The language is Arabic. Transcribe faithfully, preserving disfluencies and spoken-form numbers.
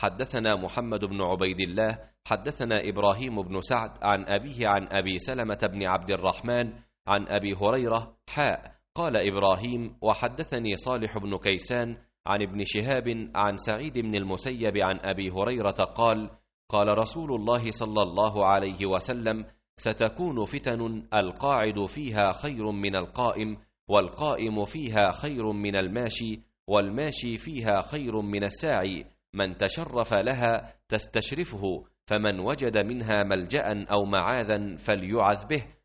حدثنا محمد بن عبيد الله حدثنا إبراهيم بن سعد عن أبيه عن أبي سلمة بن عبد الرحمن عن أبي هريرة حاء. قال إبراهيم: وحدثني صالح بن كيسان عن ابن شهاب عن سعيد بن المسيب عن أبي هريرة قال: قال رسول الله صلى الله عليه وسلم: ستكون فتن القاعد فيها خير من القائم، والقائم فيها خير من الماشي، والماشي فيها خير من الساعي، من تشرف لها تستشرفه، فمن وجد منها ملجأ أو معاذا فليعذ به،